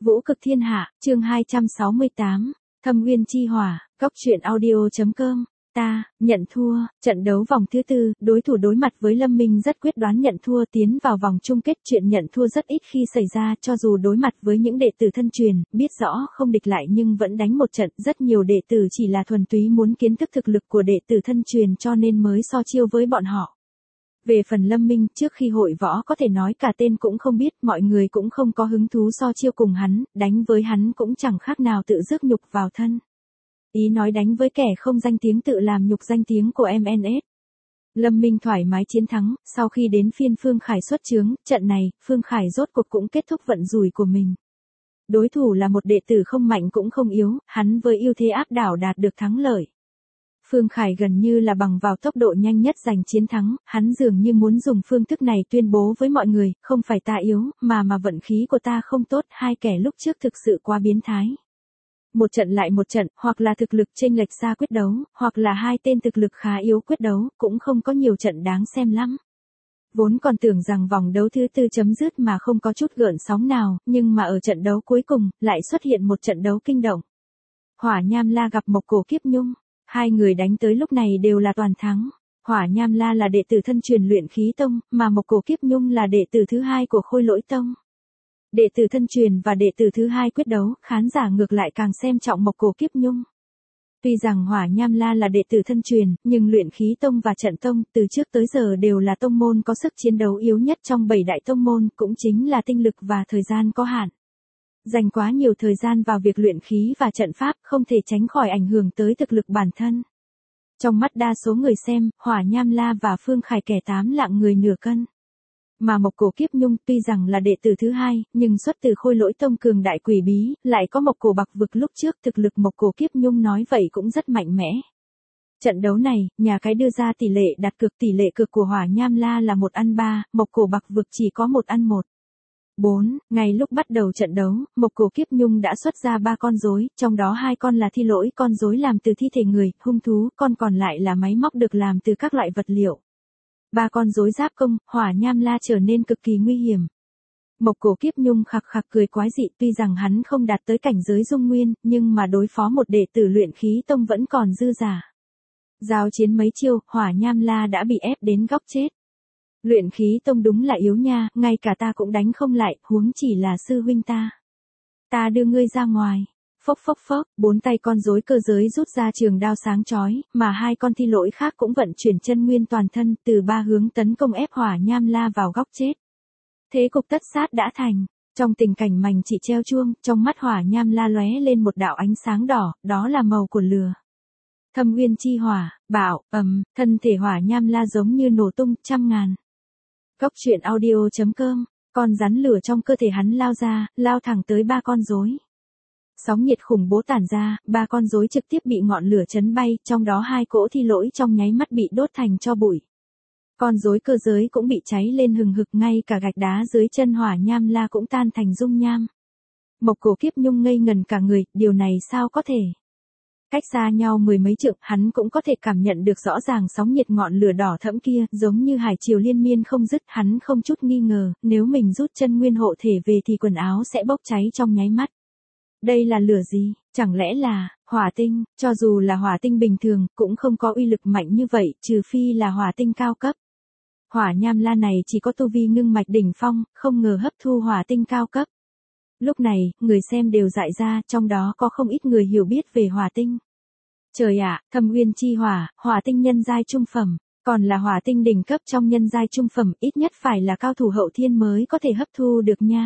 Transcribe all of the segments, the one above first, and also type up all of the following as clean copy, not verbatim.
Vũ cực thiên hạ, chương 268, Thâm Uyên chi hỏa, góc truyện audio.com. Ta, nhận thua, trận đấu vòng thứ tư, đối thủ đối mặt với Lâm Minh rất quyết đoán nhận thua tiến vào vòng chung kết. Chuyện nhận thua rất ít khi xảy ra, cho dù đối mặt với những đệ tử thân truyền, biết rõ không địch lại nhưng vẫn đánh một trận. Rất nhiều đệ tử chỉ là thuần túy muốn kiến thức thực lực của đệ tử thân truyền cho nên mới so chiêu với bọn họ. Về phần Lâm Minh, trước khi hội võ có thể nói cả tên cũng không biết, mọi người cũng không có hứng thú so chiêu cùng hắn, đánh với hắn cũng chẳng khác nào tự rước nhục vào thân. Ý nói đánh với kẻ không danh tiếng tự làm nhục danh tiếng của MNS. Lâm Minh thoải mái chiến thắng, sau khi đến phiên Phương Khải xuất chướng, trận này, Phương Khải rốt cuộc cũng kết thúc vận rủi của mình. Đối thủ là một đệ tử không mạnh cũng không yếu, hắn với ưu thế áp đảo đạt được thắng lợi. Phương Khải gần như là bằng vào tốc độ nhanh nhất giành chiến thắng, hắn dường như muốn dùng phương thức này tuyên bố với mọi người, không phải ta yếu, mà vận khí của ta không tốt, hai kẻ lúc trước thực sự quá biến thái. Một trận lại một trận, hoặc là thực lực chênh lệch xa quyết đấu, hoặc là hai tên thực lực khá yếu quyết đấu, cũng không có nhiều trận đáng xem lắm. Vốn còn tưởng rằng vòng đấu thứ tư chấm dứt mà không có chút gợn sóng nào, nhưng mà ở trận đấu cuối cùng, lại xuất hiện một trận đấu kinh động. Hỏa Nham La gặp Mộc Cổ Kiếp Nhung. Hai người đánh tới lúc này đều là toàn thắng. Hỏa Nham La là đệ tử thân truyền Luyện Khí Tông, mà Mộc Cổ Kiếp Nhung là đệ tử thứ hai của Khôi Lỗi Tông. Đệ tử thân truyền và đệ tử thứ hai quyết đấu, khán giả ngược lại càng xem trọng Mộc Cổ Kiếp Nhung. Tuy rằng Hỏa Nham La là đệ tử thân truyền, nhưng Luyện Khí Tông và Trận Tông từ trước tới giờ đều là tông môn có sức chiến đấu yếu nhất trong 7 đại tông môn, cũng chính là tinh lực và thời gian có hạn. Dành quá nhiều thời gian vào việc luyện khí và trận pháp không thể tránh khỏi ảnh hưởng tới thực lực bản thân. Trong mắt đa số người xem, Hỏa Nham La và Phương Khải kẻ 8 lạng người nửa cân. Mà Mộc Cổ Kiếp Nhung tuy rằng là đệ tử thứ hai, nhưng xuất từ Khôi Lỗi Tông cường đại quỷ bí, lại có Mộc Cổ Bạc Vực lúc trước, thực lực Mộc Cổ Kiếp Nhung nói vậy cũng rất mạnh mẽ. Trận đấu này, nhà cái đưa ra tỷ lệ đặt cược, tỷ lệ cược của Hỏa Nham La là 1/3, Mộc Cổ Bạc Vực chỉ có 1/1. 4. Ngay lúc bắt đầu trận đấu, Mộc Cổ Kiếp Nhung đã xuất ra 3 con rối, trong đó 2 con là thi lỗi, con rối làm từ thi thể người, hung thú, con còn lại là máy móc được làm từ các loại vật liệu. 3 con rối giáp công, Hỏa Nham La trở nên cực kỳ nguy hiểm. Mộc Cổ Kiếp Nhung khặc khặc cười quái dị, tuy rằng hắn không đạt tới cảnh giới dung nguyên, nhưng mà đối phó một đệ tử Luyện Khí Tông vẫn còn dư giả. Giao chiến mấy chiêu, Hỏa Nham La đã bị ép đến góc chết. Luyện Khí Tông đúng là yếu nha, ngay cả ta cũng đánh không lại, huống chỉ là sư huynh ta. Ta đưa ngươi ra ngoài. Phốc phốc phốc, 4 tay con rối cơ giới rút ra trường đao sáng chói, mà 2 con thi lỗi khác cũng vận chuyển chân nguyên toàn thân, từ 3 hướng tấn công ép Hỏa Nham La vào góc chết. Thế cục tất sát đã thành. Trong tình cảnh mảnh chỉ treo chuông, trong mắt Hỏa Nham La lóe lên một đạo ánh sáng đỏ, đó là màu của lửa. Thâm Uyên chi hỏa, bạo, thân thể Hỏa Nham La giống như nổ tung trăm ngàn. Góc truyện audio.com, con rắn lửa trong cơ thể hắn lao ra, lao thẳng tới 3 con rối. Sóng nhiệt khủng bố tản ra, 3 con rối trực tiếp bị ngọn lửa chấn bay, trong đó 2 cỗ thi lỗi trong nháy mắt bị đốt thành tro bụi. Con rối cơ giới cũng bị cháy lên hừng hực, ngay cả gạch đá dưới chân Hỏa Nham La cũng tan thành dung nham. Mộc Cổ Kiếp Nhung ngây ngần cả người, điều này sao có thể? Cách xa nhau 10 mấy trượng, hắn cũng có thể cảm nhận được rõ ràng sóng nhiệt ngọn lửa đỏ thẫm kia, giống như hải triều liên miên không dứt, hắn không chút nghi ngờ, nếu mình rút chân nguyên hộ thể về thì quần áo sẽ bốc cháy trong nháy mắt. Đây là lửa gì? Chẳng lẽ là hỏa tinh? Cho dù là hỏa tinh bình thường, cũng không có uy lực mạnh như vậy, trừ phi là hỏa tinh cao cấp. Hỏa Nham La này chỉ có tu vi ngưng mạch đỉnh phong, không ngờ hấp thu hỏa tinh cao cấp. Lúc này, người xem đều dại ra, trong đó có không ít người hiểu biết về hỏa tinh. Trời ạ, Thâm Uyên chi hỏa, hỏa tinh nhân giai trung phẩm, còn là hỏa tinh đỉnh cấp trong nhân giai trung phẩm, ít nhất phải là cao thủ hậu thiên mới có thể hấp thu được nha.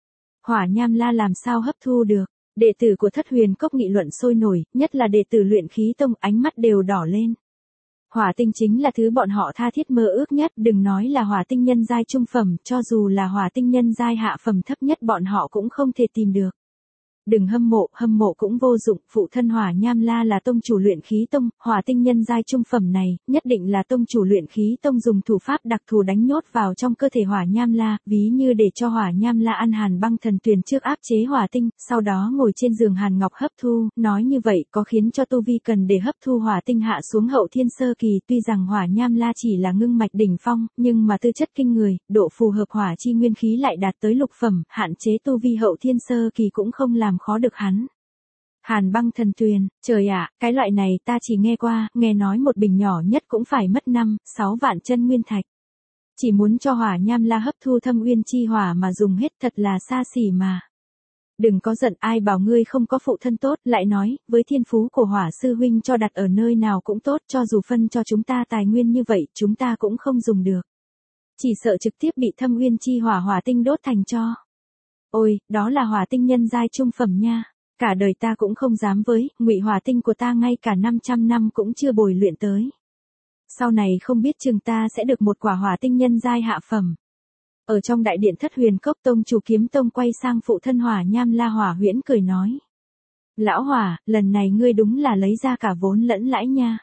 Hỏa Nham La làm sao hấp thu được? Đệ tử của Thất Huyền Cốc nghị luận sôi nổi, nhất là đệ tử Luyện Khí Tông, ánh mắt đều đỏ lên. Hỏa tinh chính là thứ bọn họ tha thiết mơ ước nhất, đừng nói là hỏa tinh nhân giai trung phẩm, cho dù là hỏa tinh nhân giai hạ phẩm thấp nhất bọn họ cũng không thể tìm được. Đừng hâm mộ cũng vô dụng, phụ thân Hỏa Nham La là tông chủ luyện khí tông, hỏa tinh nhân giai trung phẩm này, nhất định là tông chủ luyện khí tông dùng thủ pháp đặc thù đánh nhốt vào trong cơ thể Hỏa Nham La, ví như để cho Hỏa Nham La ăn hàn băng thần tuyền trước áp chế hỏa tinh, sau đó ngồi trên giường hàn ngọc hấp thu, nói như vậy có khiến cho tu vi cần để hấp thu hỏa tinh hạ xuống hậu thiên sơ kỳ, tuy rằng Hỏa Nham La chỉ là ngưng mạch đỉnh phong, nhưng mà tư chất kinh người, độ phù hợp hỏa chi nguyên khí lại đạt tới lục phẩm, hạn chế tu vi hậu thiên sơ kỳ cũng không làm khó được hắn. Hàn băng thần tuyền, trời ạ, cái loại này ta chỉ nghe qua, nghe nói một bình nhỏ nhất cũng phải mất 5-6 vạn chân nguyên thạch. Chỉ muốn cho Hỏa Nham La hấp thu thâm uyên chi hỏa mà dùng hết thật là xa xỉ mà. Đừng có giận, ai bảo ngươi không có phụ thân tốt, lại nói, với thiên phú của Hỏa sư huynh cho đặt ở nơi nào cũng tốt, cho dù phân cho chúng ta tài nguyên như vậy, chúng ta cũng không dùng được. Chỉ sợ trực tiếp bị thâm uyên chi hỏa hỏa tinh đốt thành tro. Ôi, đó là hỏa tinh nhân giai trung phẩm nha. Cả đời ta cũng không dám với, ngụy hỏa tinh của ta ngay cả 500 năm cũng chưa bồi luyện tới. Sau này không biết chừng ta sẽ được một quả hỏa tinh nhân giai hạ phẩm. Ở trong đại điện Thất Huyền Cốc, tông chủ Kiếm Tông quay sang phụ thân Hỏa Nham La Hỏa Huyễn cười nói. Lão Hỏa, lần này ngươi đúng là lấy ra cả vốn lẫn lãi nha.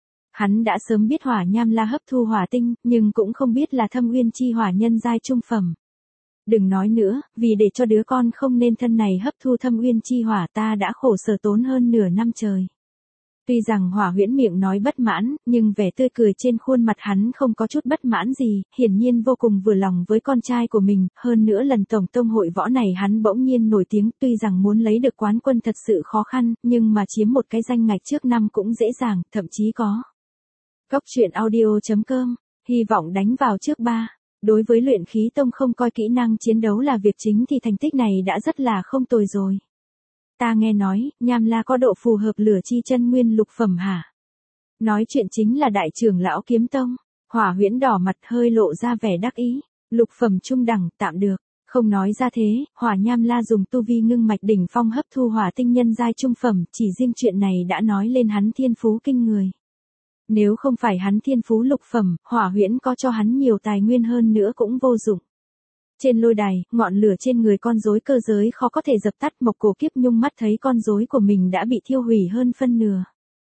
Hắn đã sớm biết Hỏa Nham La hấp thu hỏa tinh, nhưng cũng không biết là thâm uyên chi hỏa nhân giai trung phẩm. Đừng nói nữa, vì để cho đứa con không nên thân này hấp thu thâm uyên chi hỏa ta đã khổ sở tốn hơn nửa năm trời. Tuy rằng Hỏa Huyễn miệng nói bất mãn, nhưng vẻ tươi cười trên khuôn mặt hắn không có chút bất mãn gì, hiển nhiên vô cùng vừa lòng với con trai của mình, hơn nữa lần tổng tông hội võ này hắn bỗng nhiên nổi tiếng, tuy rằng muốn lấy được quán quân thật sự khó khăn, nhưng mà chiếm một cái danh ngạch trước năm cũng dễ dàng, thậm chí có. Góc truyện audio.com, hy vọng đánh vào trước 3. Đối với luyện khí tông không coi kỹ năng chiến đấu là việc chính thì thành tích này đã rất là không tồi rồi. Ta nghe nói, Nham La có độ phù hợp lửa chi chân nguyên lục phẩm hả? Nói chuyện chính là đại trưởng lão Kiếm Tông. Hỏa Huyễn đỏ mặt hơi lộ ra vẻ đắc ý. Lục phẩm trung đẳng, tạm được. Không nói ra thế, Hỏa Nham La dùng tu vi ngưng mạch đỉnh phong hấp thu hỏa tinh nhân giai trung phẩm, chỉ riêng chuyện này đã nói lên hắn thiên phú kinh người. Nếu không phải hắn thiên phú lục phẩm, Hỏa Huyễn có cho hắn nhiều tài nguyên hơn nữa cũng vô dụng. Trên lôi đài, ngọn lửa trên người con rối cơ giới khó có thể dập tắt, Mộc Cổ Kiếp Nhung mắt thấy con rối của mình đã bị thiêu hủy hơn phân nửa.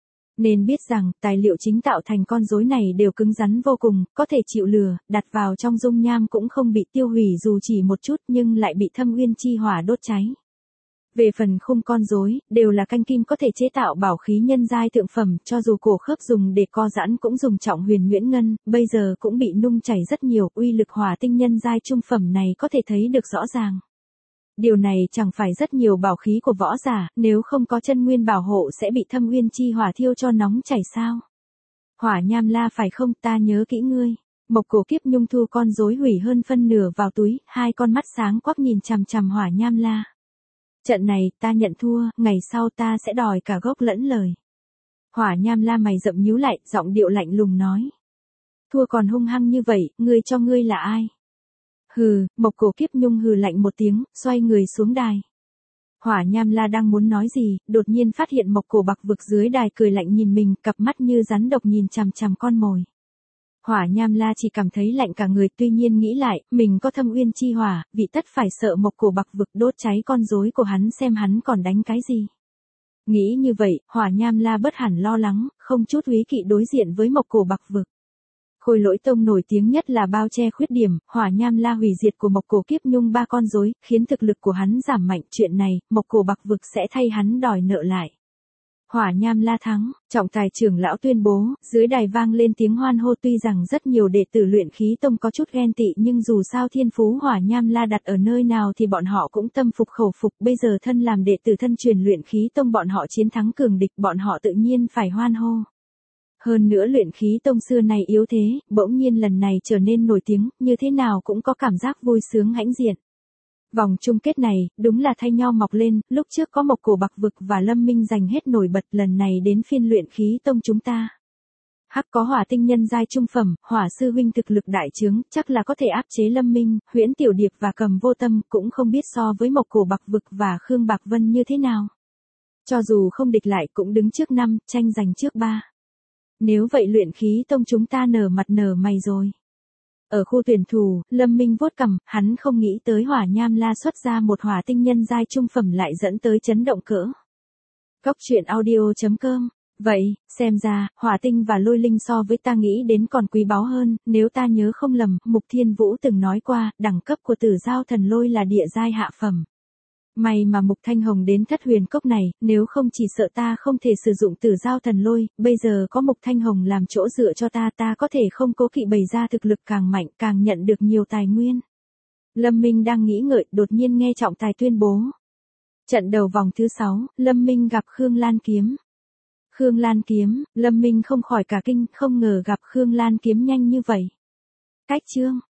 Nên biết rằng, tài liệu chính tạo thành con rối này đều cứng rắn vô cùng, có thể chịu lửa, đặt vào trong dung nham cũng không bị tiêu hủy dù chỉ một chút nhưng lại bị thâm uyên chi hỏa đốt cháy. Về phần khung con rối, đều là canh kim có thể chế tạo bảo khí nhân giai thượng phẩm, cho dù cổ khớp dùng để co giãn cũng dùng trọng huyền nhuyễn ngân, bây giờ cũng bị nung chảy rất nhiều, uy lực hỏa tinh nhân giai trung phẩm này có thể thấy được rõ ràng. Điều này chẳng phải rất nhiều bảo khí của võ giả, nếu không có chân nguyên bảo hộ sẽ bị thâm uyên chi hỏa thiêu cho nóng chảy sao? Hỏa Nham La phải không, ta nhớ kỹ ngươi. Mộc Cổ Kiếp Nhung thu con rối hủy hơn phân nửa vào túi, hai con mắt sáng quắc nhìn chằm chằm Hỏa Nham La. Trận này, ta nhận thua, ngày sau ta sẽ đòi cả gốc lẫn lời. Hỏa Nham La mày rậm nhíu lại, giọng điệu lạnh lùng nói. Thua còn hung hăng như vậy, ngươi cho ngươi là ai? Hừ, Mộc Cổ Kiếp Nhung hừ lạnh một tiếng, xoay người xuống đài. Hỏa Nham La đang muốn nói gì, đột nhiên phát hiện Mộc Cổ Bạc Vực dưới đài cười lạnh nhìn mình, cặp mắt như rắn độc nhìn chằm chằm con mồi. Hỏa Nham La chỉ cảm thấy lạnh cả người, tuy nhiên nghĩ lại, mình có thâm uyên chi hỏa, vị tất phải sợ Mộc Cổ Bạc Vực đốt cháy con rối của hắn xem hắn còn đánh cái gì. Nghĩ như vậy, Hỏa Nham La bất hẳn lo lắng, không chút úy kỵ đối diện với Mộc Cổ Bạc Vực. Khôi Lỗi Tông nổi tiếng nhất là bao che khuyết điểm, Hỏa Nham La hủy diệt của Mộc Cổ Kiếp Nhung 3 con rối, khiến thực lực của hắn giảm mạnh, chuyện này, Mộc Cổ Bạc Vực sẽ thay hắn đòi nợ lại. Hỏa Nham La thắng, trọng tài trưởng lão tuyên bố, dưới đài vang lên tiếng hoan hô, tuy rằng rất nhiều đệ tử luyện khí tông có chút ghen tị nhưng dù sao thiên phú Hỏa Nham La đặt ở nơi nào thì bọn họ cũng tâm phục khẩu phục, bây giờ thân làm đệ tử thân truyền luyện khí tông bọn họ chiến thắng cường địch, bọn họ tự nhiên phải hoan hô. Hơn nữa luyện khí tông xưa này yếu thế, bỗng nhiên lần này trở nên nổi tiếng, như thế nào cũng có cảm giác vui sướng hãnh diện. Vòng chung kết này, đúng là thay nhau mọc lên, lúc trước có Mộc Cổ Bạc Vực và Lâm Minh giành hết nổi bật, lần này đến phiên luyện khí tông chúng ta. Hắc có hỏa tinh nhân giai trung phẩm, Hỏa sư huynh thực lực đại trướng, chắc là có thể áp chế Lâm Minh, Huyễn Tiểu Điệp và Cầm Vô Tâm, cũng không biết so với Mộc Cổ Bạc Vực và Khương Bạc Vân như thế nào. Cho dù không địch lại cũng đứng trước 5, tranh giành trước 3. Nếu vậy luyện khí tông chúng ta nở mặt nở mày rồi. Ở khu tuyển thủ, Lâm Minh vuốt cằm, hắn không nghĩ tới Hỏa Nham La xuất ra một hỏa tinh nhân giai trung phẩm lại dẫn tới chấn động cỡ. Cốc truyện audio.com. Vậy, xem ra, hỏa tinh và lôi linh so với ta nghĩ đến còn quý báu hơn, nếu ta nhớ không lầm, Mục Thiên Vũ từng nói qua, đẳng cấp của Tử Giao Thần Lôi là địa giai hạ phẩm. May mà Mục Thanh Hồng đến Thất Huyền Cốc này, nếu không chỉ sợ ta không thể sử dụng Tử Giao Thần Lôi, bây giờ có Mục Thanh Hồng làm chỗ dựa cho ta có thể không cố kỵ bày ra thực lực càng mạnh, càng nhận được nhiều tài nguyên. Lâm Minh đang nghĩ ngợi, đột nhiên nghe trọng tài tuyên bố. Trận đầu vòng thứ 6, Lâm Minh gặp Khương Lan Kiếm. Khương Lan Kiếm, Lâm Minh không khỏi cả kinh, không ngờ gặp Khương Lan Kiếm nhanh như vậy. Cách chương.